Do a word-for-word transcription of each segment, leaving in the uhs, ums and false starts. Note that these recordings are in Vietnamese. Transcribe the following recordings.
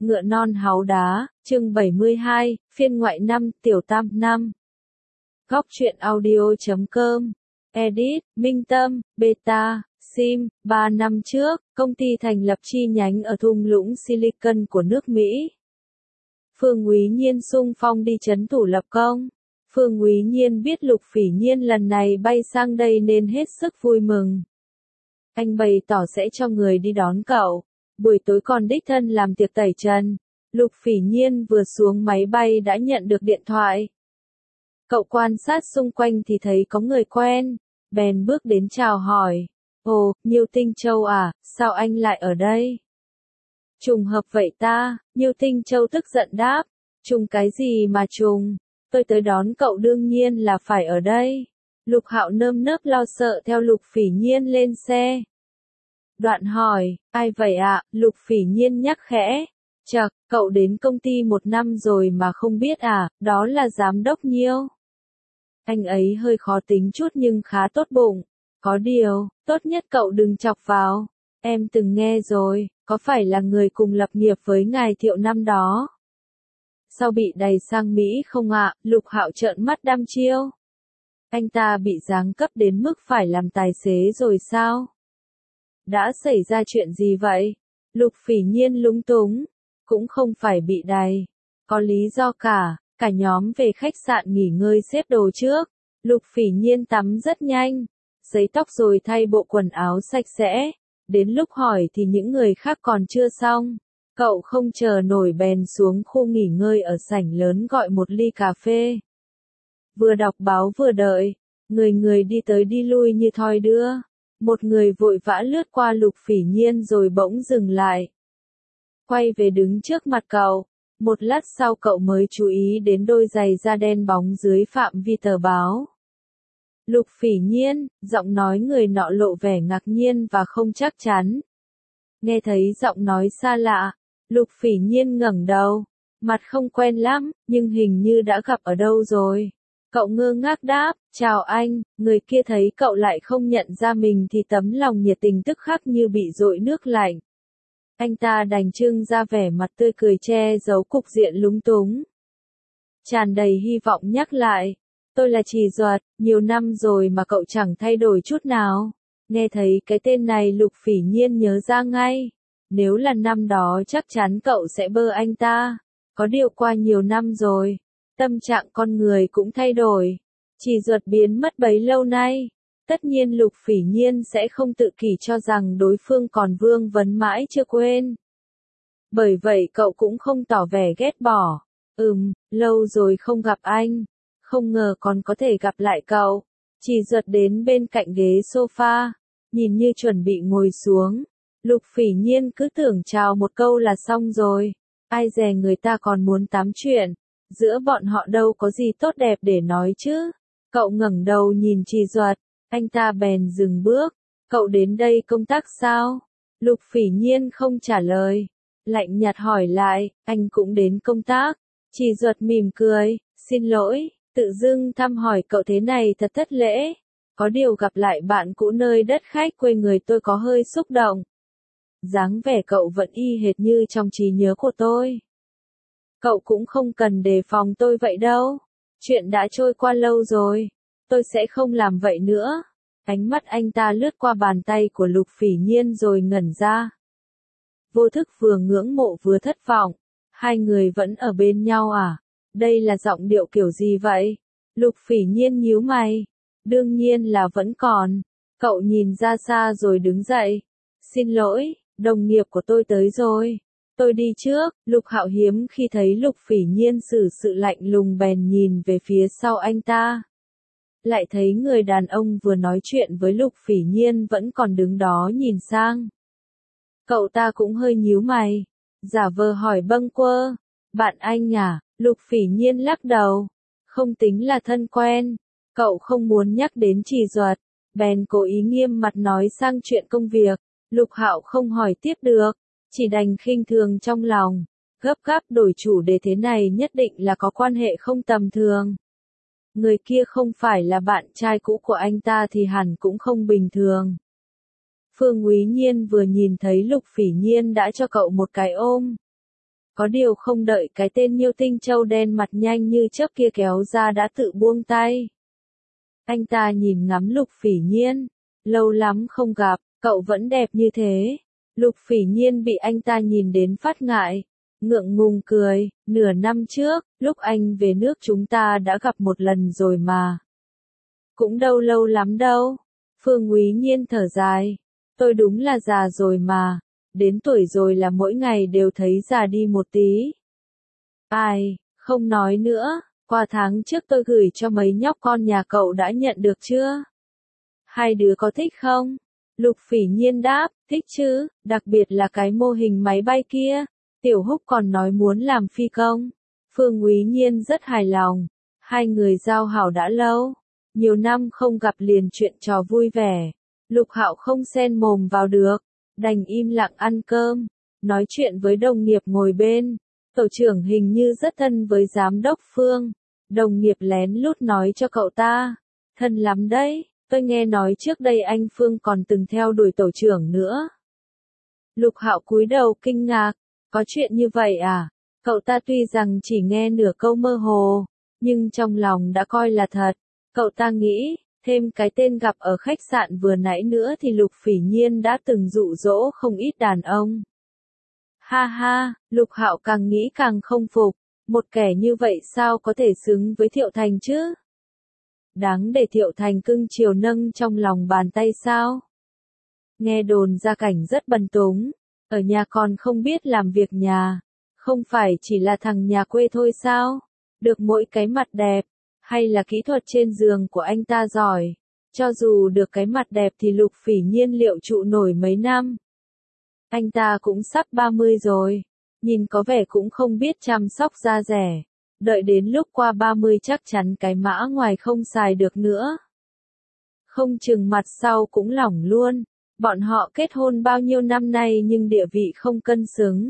Ngựa non háu đá, chương bảy mươi hai, phiên ngoại năm, tiểu tam năm. Góc truyện audio chấm com. Edit, Minh Tâm, Beta, Sim, ba năm trước, công ty thành lập chi nhánh ở thung lũng Silicon của nước Mỹ. Phương Úy Nhiên xung phong đi trấn thủ lập công. Phương Úy Nhiên biết Lục Phỉ Nhiên lần này bay sang đây nên hết sức vui mừng. Anh bày tỏ sẽ cho người đi đón cậu. Buổi tối còn đích thân làm tiệc tẩy trần. Lục Phỉ Nhiên vừa xuống máy bay đã nhận được điện thoại. Cậu quan sát xung quanh thì thấy có người quen, bèn bước đến chào hỏi. Ồ, Nhiêu Tinh Châu à, sao anh lại ở đây? Trùng hợp vậy ta, Nhiêu Tinh Châu tức giận đáp. Trùng cái gì mà trùng, tôi tới đón cậu đương nhiên là phải ở đây. Lục Hạo nơm nớp lo sợ theo Lục Phỉ Nhiên lên xe. Đoạn hỏi, ai vậy ạ? À? Lục Phỉ Nhiên nhắc khẽ. Chậc, cậu đến công ty một năm rồi mà không biết à, đó là giám đốc Nhiêu. Anh ấy hơi khó tính chút nhưng khá tốt bụng. Có điều, tốt nhất cậu đừng chọc vào. Em từng nghe rồi, có phải là người cùng lập nghiệp với ngài Thiệu năm đó? Sao bị đày sang Mỹ không ạ? À? Lục Hạo trợn mắt đăm chiêu. Anh ta bị giáng cấp đến mức phải làm tài xế rồi sao? Đã xảy ra chuyện gì vậy? Lục Phỉ Nhiên lúng túng. Cũng không phải bị đày. Có lý do cả. Cả nhóm về khách sạn nghỉ ngơi xếp đồ trước. Lục Phỉ Nhiên tắm rất nhanh. Sấy tóc rồi thay bộ quần áo sạch sẽ. Đến lúc hỏi thì những người khác còn chưa xong. Cậu không chờ nổi bèn xuống khu nghỉ ngơi ở sảnh lớn gọi một ly cà phê. Vừa đọc báo vừa đợi. Người người đi tới đi lui như thoi đưa. Một người vội vã lướt qua Lục Phỉ Nhiên rồi bỗng dừng lại. Quay về đứng trước mặt cậu. Một lát sau cậu mới chú ý đến đôi giày da đen bóng dưới phạm vi tờ báo. Lục Phỉ Nhiên, giọng nói người nọ lộ vẻ ngạc nhiên và không chắc chắn. Nghe thấy giọng nói xa lạ, Lục Phỉ Nhiên ngẩng đầu. Mặt không quen lắm, nhưng hình như đã gặp ở đâu rồi. Cậu ngơ ngác đáp, chào anh, người kia thấy cậu lại không nhận ra mình thì tấm lòng nhiệt tình tức khắc như bị dội nước lạnh. Anh ta đành trưng ra vẻ mặt tươi cười che giấu cục diện lúng túng. Tràn đầy hy vọng nhắc lại, tôi là Trì Duật, nhiều năm rồi mà cậu chẳng thay đổi chút nào. Nghe thấy cái tên này Lục Phỉ Nhiên nhớ ra ngay. Nếu là năm đó chắc chắn cậu sẽ bơ anh ta. Có điều qua nhiều năm rồi. Tâm trạng con người cũng thay đổi. Trì Duật biến mất bấy lâu nay. Tất nhiên Lục Phỉ Nhiên sẽ không tự kỷ cho rằng đối phương còn vương vấn mãi chưa quên. Bởi vậy cậu cũng không tỏ vẻ ghét bỏ. Ừm, lâu rồi không gặp anh. Không ngờ còn có thể gặp lại cậu. Trì Duật đến bên cạnh ghế sofa. Nhìn như chuẩn bị ngồi xuống. Lục Phỉ Nhiên cứ tưởng chào một câu là xong rồi. Ai dè người ta còn muốn tám chuyện. Giữa bọn họ đâu có gì tốt đẹp để nói chứ. Cậu ngẩng đầu nhìn Trì Duật. Anh ta bèn dừng bước. Cậu đến đây công tác sao? Lục Phỉ Nhiên không trả lời. Lạnh nhạt hỏi lại, anh cũng đến công tác. Trì Duật mỉm cười, xin lỗi, tự dưng thăm hỏi cậu thế này thật thất lễ. Có điều gặp lại bạn cũ nơi đất khách quê người tôi có hơi xúc động. Dáng vẻ cậu vẫn y hệt như trong trí nhớ của tôi. Cậu cũng không cần đề phòng tôi vậy đâu. Chuyện đã trôi qua lâu rồi. Tôi sẽ không làm vậy nữa. Ánh mắt anh ta lướt qua bàn tay của Lục Phỉ Nhiên rồi ngẩn ra. Vô thức vừa ngưỡng mộ vừa thất vọng. Hai người vẫn ở bên nhau à? Đây là giọng điệu kiểu gì vậy? Lục Phỉ Nhiên nhíu mày. Đương nhiên là vẫn còn. Cậu nhìn ra xa rồi đứng dậy. Xin lỗi, đồng nghiệp của tôi tới rồi. Tôi đi trước. Lục Hạo hiếm khi thấy Lục Phỉ Nhiên xử sự lạnh lùng bèn nhìn về phía sau anh ta. Lại thấy người đàn ông vừa nói chuyện với Lục Phỉ Nhiên vẫn còn đứng đó nhìn sang. Cậu ta cũng hơi nhíu mày. Giả vờ hỏi bâng quơ. Bạn anh à? Lục Phỉ Nhiên lắc đầu. Không tính là thân quen. Cậu không muốn nhắc đến Trì Duật. Bèn cố ý nghiêm mặt nói sang chuyện công việc. Lục Hạo không hỏi tiếp được. Chỉ đành khinh thường trong lòng. Gấp gáp đổi chủ đề thế này nhất định là có quan hệ không tầm thường. Người kia không phải là bạn trai cũ của anh ta thì hẳn cũng không bình thường. Phương Úy Nhiên vừa nhìn thấy Lục Phỉ Nhiên đã cho cậu một cái ôm. Có điều không đợi cái tên Nhiêu Tinh Châu đen mặt nhanh như chớp kia kéo ra đã tự buông tay. Anh ta nhìn ngắm Lục Phỉ Nhiên, lâu lắm không gặp, cậu vẫn đẹp như thế. Lục Phỉ Nhiên bị anh ta nhìn đến phát ngại, ngượng ngùng cười, nửa năm trước, lúc anh về nước chúng ta đã gặp một lần rồi mà. Cũng đâu lâu lắm đâu. Phương Úy Nhiên thở dài, tôi đúng là già rồi mà, đến tuổi rồi là mỗi ngày đều thấy già đi một tí. Ai, không nói nữa, qua tháng trước tôi gửi cho mấy nhóc con nhà cậu đã nhận được chưa? Hai đứa có thích không? Lục Phỉ Nhiên đáp, thích chứ, đặc biệt là cái mô hình máy bay kia. Tiểu Húc còn nói muốn làm phi công. Phương Úy Nhiên rất hài lòng. Hai người giao hảo đã lâu. Nhiều năm không gặp liền chuyện trò vui vẻ. Lục Hạo không xen mồm vào được. Đành im lặng ăn cơm. Nói chuyện với đồng nghiệp ngồi bên. Tổ trưởng hình như rất thân với giám đốc Phương. Đồng nghiệp lén lút nói cho cậu ta. Thân lắm đấy. Tôi nghe nói trước đây anh Phương còn từng theo đuổi tổ trưởng nữa. Lục Hạo cúi đầu kinh ngạc. Có chuyện như vậy à? Cậu ta tuy rằng chỉ nghe nửa câu mơ hồ, nhưng trong lòng đã coi là thật. Cậu ta nghĩ, thêm cái tên gặp ở khách sạn vừa nãy nữa thì Lục Phỉ Nhiên đã từng dụ dỗ không ít đàn ông. Ha ha, Lục Hạo càng nghĩ càng không phục. Một kẻ như vậy sao có thể xứng với Thiệu Thành chứ? Đáng để Thiệu Thành cưng chiều nâng trong lòng bàn tay sao? Nghe đồn Gia Cảnh rất bần túng, ở nhà còn không biết làm việc nhà, không phải chỉ là thằng nhà quê thôi sao? Được mỗi cái mặt đẹp, hay là kỹ thuật trên giường của anh ta giỏi, cho dù được cái mặt đẹp thì Lục Phỉ Nhiên liệu trụ nổi mấy năm. Anh ta cũng sắp ba mươi rồi, nhìn có vẻ cũng không biết chăm sóc da dẻ. Đợi đến lúc qua ba mươi chắc chắn cái mã ngoài không xài được nữa. Không chừng mặt sau cũng lỏng luôn. Bọn họ kết hôn bao nhiêu năm nay nhưng địa vị không cân xứng.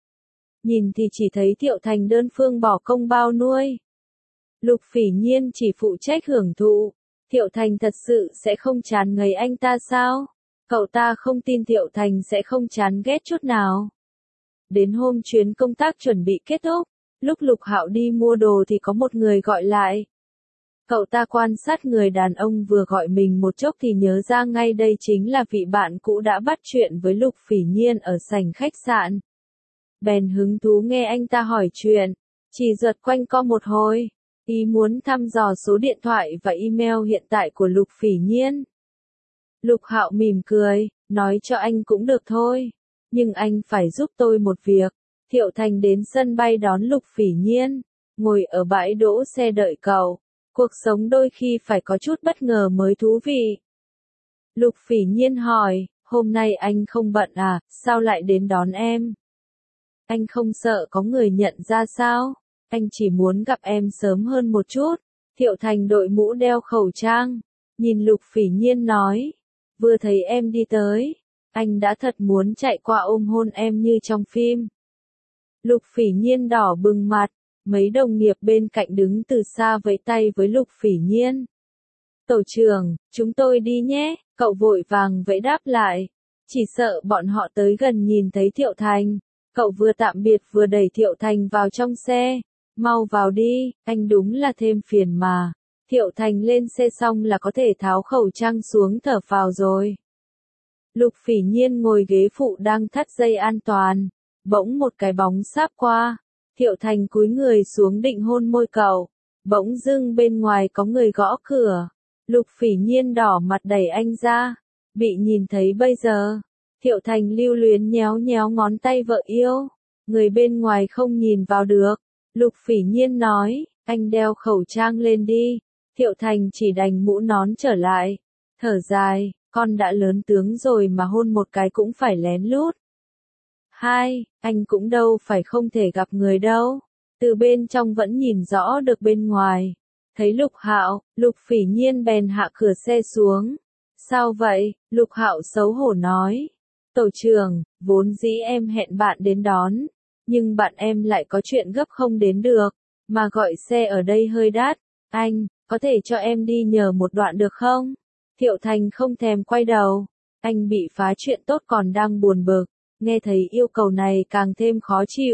Nhìn thì chỉ thấy Thiệu Thành đơn phương bỏ công bao nuôi. Lục Phỉ Nhiên chỉ phụ trách hưởng thụ. Thiệu Thành thật sự sẽ không chán ngấy anh ta sao? Cậu ta không tin Thiệu Thành sẽ không chán ghét chút nào. Đến hôm chuyến công tác chuẩn bị kết thúc. Lúc Lục Hạo đi mua đồ thì có một người gọi lại. Cậu ta quan sát người đàn ông vừa gọi mình một chốc thì nhớ ra ngay đây chính là vị bạn cũ đã bắt chuyện với Lục Phỉ Nhiên ở sảnh khách sạn. Bèn hứng thú nghe anh ta hỏi chuyện, chỉ giật quanh co một hồi, ý muốn thăm dò số điện thoại và email hiện tại của Lục Phỉ Nhiên. Lục Hạo mỉm cười, nói cho anh cũng được thôi, nhưng anh phải giúp tôi một việc. Thiệu Thành đến sân bay đón Lục Phỉ Nhiên, ngồi ở bãi đỗ xe đợi cậu. Cuộc sống đôi khi phải có chút bất ngờ mới thú vị. Lục Phỉ Nhiên hỏi, hôm nay anh không bận à, sao lại đến đón em? Anh không sợ có người nhận ra sao? Anh chỉ muốn gặp em sớm hơn một chút. Thiệu Thành đội mũ đeo khẩu trang, nhìn Lục Phỉ Nhiên nói, vừa thấy em đi tới, anh đã thật muốn chạy qua ôm hôn em như trong phim. Lục Phỉ Nhiên đỏ bừng mặt, mấy đồng nghiệp bên cạnh đứng từ xa vẫy tay với Lục Phỉ Nhiên. Tổ trưởng, chúng tôi đi nhé, cậu vội vàng vẫy đáp lại. Chỉ sợ bọn họ tới gần nhìn thấy Thiệu Thành. Cậu vừa tạm biệt vừa đẩy Thiệu Thành vào trong xe. Mau vào đi, anh đúng là thêm phiền mà. Thiệu Thành lên xe xong là có thể tháo khẩu trang xuống thở phào rồi. Lục Phỉ Nhiên ngồi ghế phụ đang thắt dây an toàn. Bỗng một cái bóng sáp qua. Thiệu Thành cúi người xuống định hôn môi cậu. Bỗng dưng bên ngoài có người gõ cửa. Lục Phỉ Nhiên đỏ mặt đẩy anh ra. Bị nhìn thấy bây giờ. Thiệu Thành lưu luyến nhéo nhéo ngón tay vợ yêu. Người bên ngoài không nhìn vào được. Lục Phỉ Nhiên nói, anh đeo khẩu trang lên đi. Thiệu Thành chỉ đành mũ nón trở lại. Thở dài, con đã lớn tướng rồi mà hôn một cái cũng phải lén lút. Hai, anh cũng đâu phải không thể gặp người đâu. Từ bên trong vẫn nhìn rõ được bên ngoài. Thấy Lục Hạo, Lục Phỉ Nhiên bèn hạ cửa xe xuống. Sao vậy? Lục Hạo xấu hổ nói. Tổ trưởng, vốn dĩ em hẹn bạn đến đón. Nhưng bạn em lại có chuyện gấp không đến được. Mà gọi xe ở đây hơi đắt. Anh, có thể cho em đi nhờ một đoạn được không? Thiệu Thành không thèm quay đầu. Anh bị phá chuyện tốt còn đang buồn bực. Nghe thấy yêu cầu này càng thêm khó chịu.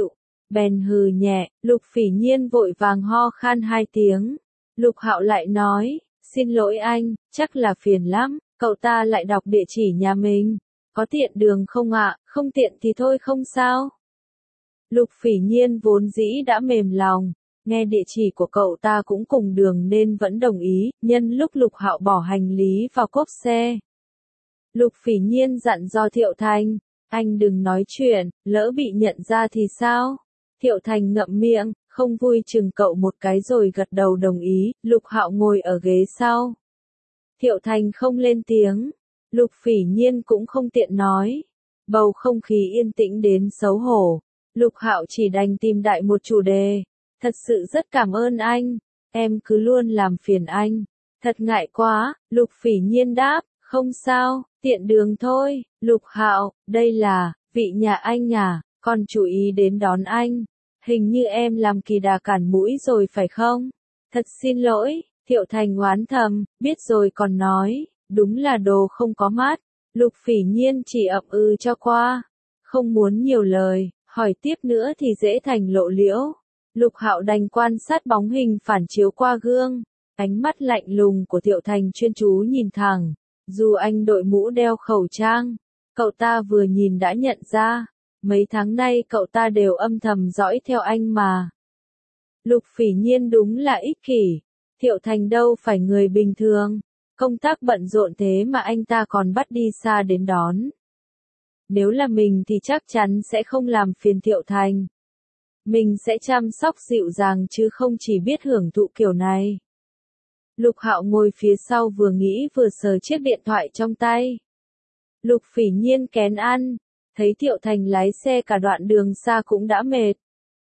bèn hừ nhẹ, Lục Phỉ Nhiên vội vàng ho khan hai tiếng. Lục Hạo lại nói, xin lỗi anh, chắc là phiền lắm, cậu ta lại đọc địa chỉ nhà mình. Có tiện đường không ạ? Không tiện thì thôi không sao. Lục Phỉ Nhiên vốn dĩ đã mềm lòng, nghe địa chỉ của cậu ta cũng cùng đường nên vẫn đồng ý, nhân lúc Lục Hạo bỏ hành lý vào cốp xe. Lục Phỉ Nhiên dặn dò Thiệu Thành, anh đừng nói chuyện, lỡ bị nhận ra thì sao? Thiệu Thành ngậm miệng, không vui chừng cậu một cái rồi gật đầu đồng ý. Lục Hạo ngồi ở ghế sau. Thiệu Thành không lên tiếng, Lục Phỉ Nhiên cũng không tiện nói. Bầu không khí yên tĩnh đến xấu hổ. Lục Hạo chỉ đành tìm đại một chủ đề. Thật sự rất cảm ơn anh, em cứ luôn làm phiền anh. Thật ngại quá, Lục Phỉ Nhiên đáp, không sao, tiện đường thôi. Lục Hạo, đây là, vị nhà anh à, con chú ý đến đón anh. Hình như em làm kỳ đà cản mũi rồi phải không? Thật xin lỗi, Thiệu Thành oán thầm, biết rồi còn nói, đúng là đồ không có mắt. Lục Phỉ Nhiên chỉ ậm ừ cho qua, không muốn nhiều lời, hỏi tiếp nữa thì dễ thành lộ liễu. Lục Hạo đành quan sát bóng hình phản chiếu qua gương, ánh mắt lạnh lùng của Thiệu Thành chuyên chú nhìn thẳng, dù anh đội mũ đeo khẩu trang, cậu ta vừa nhìn đã nhận ra, mấy tháng nay cậu ta đều âm thầm dõi theo anh mà. Lục Phỉ Nhiên đúng là ích kỷ, Thiệu Thành đâu phải người bình thường, công tác bận rộn thế mà anh ta còn bắt đi xa đến đón. Nếu là mình thì chắc chắn sẽ không làm phiền Thiệu Thành. Mình sẽ chăm sóc dịu dàng chứ không chỉ biết hưởng thụ kiểu này. Lục Hạo ngồi phía sau vừa nghĩ vừa sờ chiếc điện thoại trong tay. Lục Phỉ Nhiên kén ăn, thấy Thiệu Thành lái xe cả đoạn đường xa cũng đã mệt.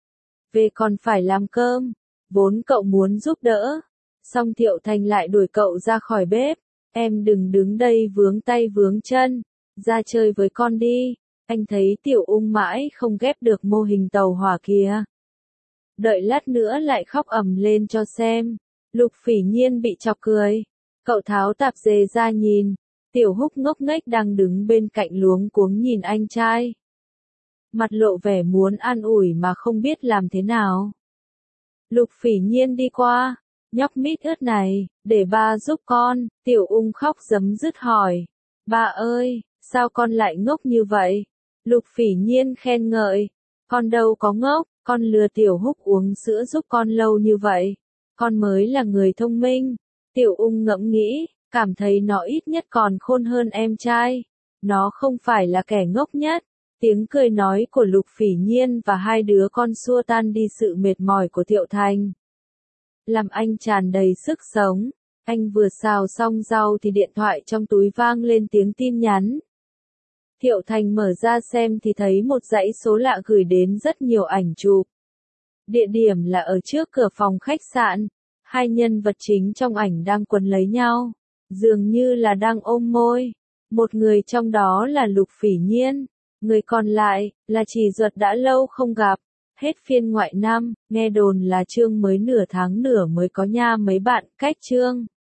Về còn phải làm cơm, vốn cậu muốn giúp đỡ. Xong Thiệu Thành lại đuổi cậu ra khỏi bếp. Em đừng đứng đây vướng tay vướng chân, ra chơi với con đi. Anh thấy Tiểu Ung mãi không ghép được mô hình tàu hỏa kia. Đợi lát nữa lại khóc ầm lên cho xem. Lục Phỉ Nhiên bị chọc cười. Cậu tháo tạp dề ra nhìn. Tiểu Húc ngốc nghếch đang đứng bên cạnh luống cuống nhìn anh trai. Mặt lộ vẻ muốn an ủi mà không biết làm thế nào. Lục Phỉ Nhiên đi qua. Nhóc mít ướt này, để ba giúp con. Tiểu Ung khóc rấm rứt hỏi. Ba ơi, sao con lại ngốc như vậy? Lục Phỉ Nhiên khen ngợi. Con đâu có ngốc, con lừa Tiểu Húc uống sữa giúp con lâu như vậy. Con mới là người thông minh. Tiểu Ung ngẫm nghĩ, cảm thấy nó ít nhất còn khôn hơn em trai. Nó không phải là kẻ ngốc nhất. Tiếng cười nói của Lục Phỉ Nhiên và hai đứa con xua tan đi sự mệt mỏi của Thiệu Thành. Làm anh tràn đầy sức sống. Anh vừa xào xong rau thì điện thoại trong túi vang lên tiếng tin nhắn. Thiệu Thành mở ra xem thì thấy một dãy số lạ gửi đến rất nhiều ảnh chụp. Địa điểm là ở trước cửa phòng khách sạn. Hai nhân vật chính trong ảnh đang quấn lấy nhau. Dường như là đang ôm môi. Một người trong đó là Lục Phỉ Nhiên. Người còn lại là Chỉ Duật đã lâu không gặp. Hết phiên ngoại năm, nghe đồn là chương mới nửa tháng nửa mới có nha mấy bạn, cách chương.